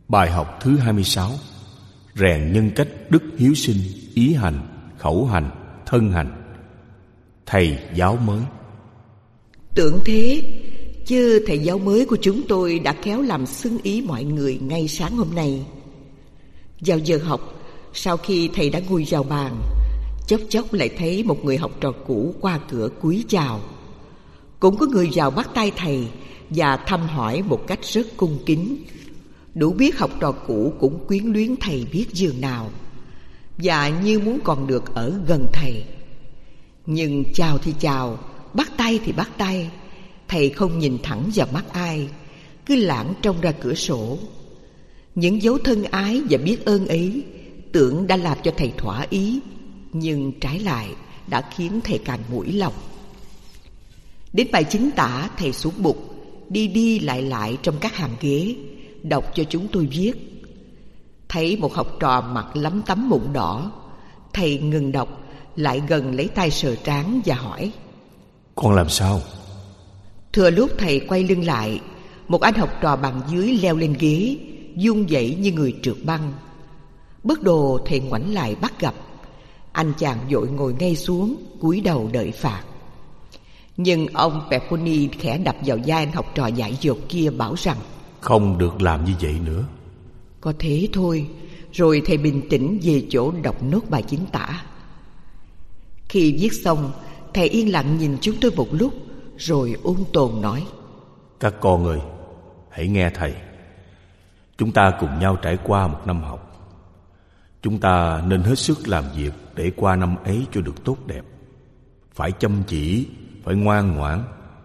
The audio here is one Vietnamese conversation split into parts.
Bài học thứ 26: rèn nhân cách đức hiếu sinh, ý hành, khẩu hành, thân hành. Thầy giáo mới. Tưởng thế, chứ thầy giáo mới của chúng tôi đã khéo làm xưng ý mọi người ngay sáng hôm nay. Vào giờ học, sau khi thầy đã ngồi vào bàn, chốc chốc lại thấy một người học trò cũ qua cửa cúi chào. Cũng có người vào bắt tay thầy và thăm hỏi một cách rất cung kính. Đủ biết học trò cũ cũng quyến luyến thầy biết giường nào, và như muốn còn được ở gần thầy. Nhưng chào thì chào, bắt tay thì bắt tay, thầy không nhìn thẳng vào mắt ai, cứ lãng trông ra cửa sổ. Những dấu thân ái và biết ơn ấy tưởng đã làm cho thầy thỏa ý, nhưng trái lại đã khiến thầy càng mũi lòng. Đến bài chính tả, thầy xuống bục, đi đi lại lại trong các hàng ghế, đọc cho chúng tôi viết. Thấy một học trò mặt lấm tấm mụn đỏ, thầy ngừng đọc, lại gần lấy tay sờ trán và hỏi: Con làm sao? Thừa lúc thầy quay lưng lại, một anh học trò bàn dưới leo lên ghế, run rẩy như người trượt băng. Bất đồ thầy ngoảnh lại bắt gặp. Anh chàng vội ngồi ngay xuống, cúi đầu đợi phạt. Nhưng ông Peponi khẽ đập vào vai anh học trò dại dột kia, bảo rằng: Không được làm như vậy nữa. Có thế thôi. Rồi thầy bình tĩnh về chỗ đọc nốt bài chính tả. Khi viết xong, thầy yên lặng nhìn chúng tôi một lúc, rồi ôn tồn nói: Các con ơi, hãy nghe thầy. Chúng ta cùng nhau trải qua một năm học. Chúng ta nên hết sức làm việc để qua năm ấy cho được tốt đẹp. Phải chăm chỉ, phải ngoan ngoãn.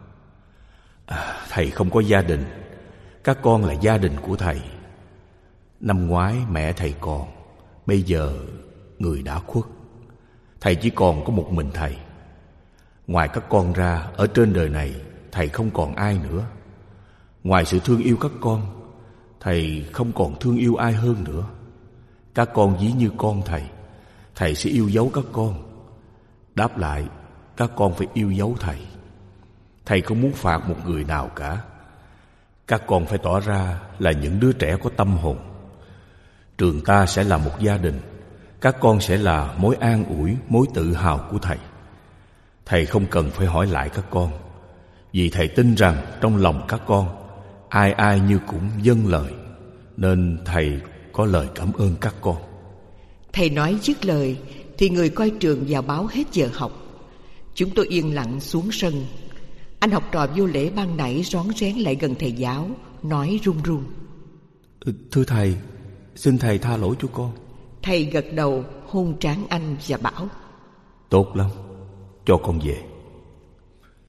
Thầy không có gia đình, các con là gia đình của thầy. Năm ngoái mẹ thầy còn, bây giờ người đã khuất. Thầy chỉ còn có một mình thầy. Ngoài các con ra, ở trên đời này thầy không còn ai nữa. Ngoài sự thương yêu các con, thầy không còn thương yêu ai hơn nữa. Các con ví như con thầy, thầy sẽ yêu dấu các con. Đáp lại, các con phải yêu dấu thầy. Thầy không muốn phạt một người nào cả. Các con phải tỏ ra là những đứa trẻ có tâm hồn. Trường ta sẽ là một gia đình. Các con sẽ là mối an ủi, mối tự hào của thầy. Thầy không cần phải hỏi lại các con, vì thầy tin rằng trong lòng các con, ai ai như cũng vâng lời, nên thầy có lời cảm ơn các con. Thầy nói dứt lời thì người coi trường vào báo hết giờ học. Chúng tôi yên lặng xuống sân. Anh học trò vô lễ ban nãy rón rén lại gần thầy giáo, nói run run: Thưa thầy, xin thầy tha lỗi cho con. Thầy gật đầu, hôn trán anh và bảo: Tốt lắm, cho con về.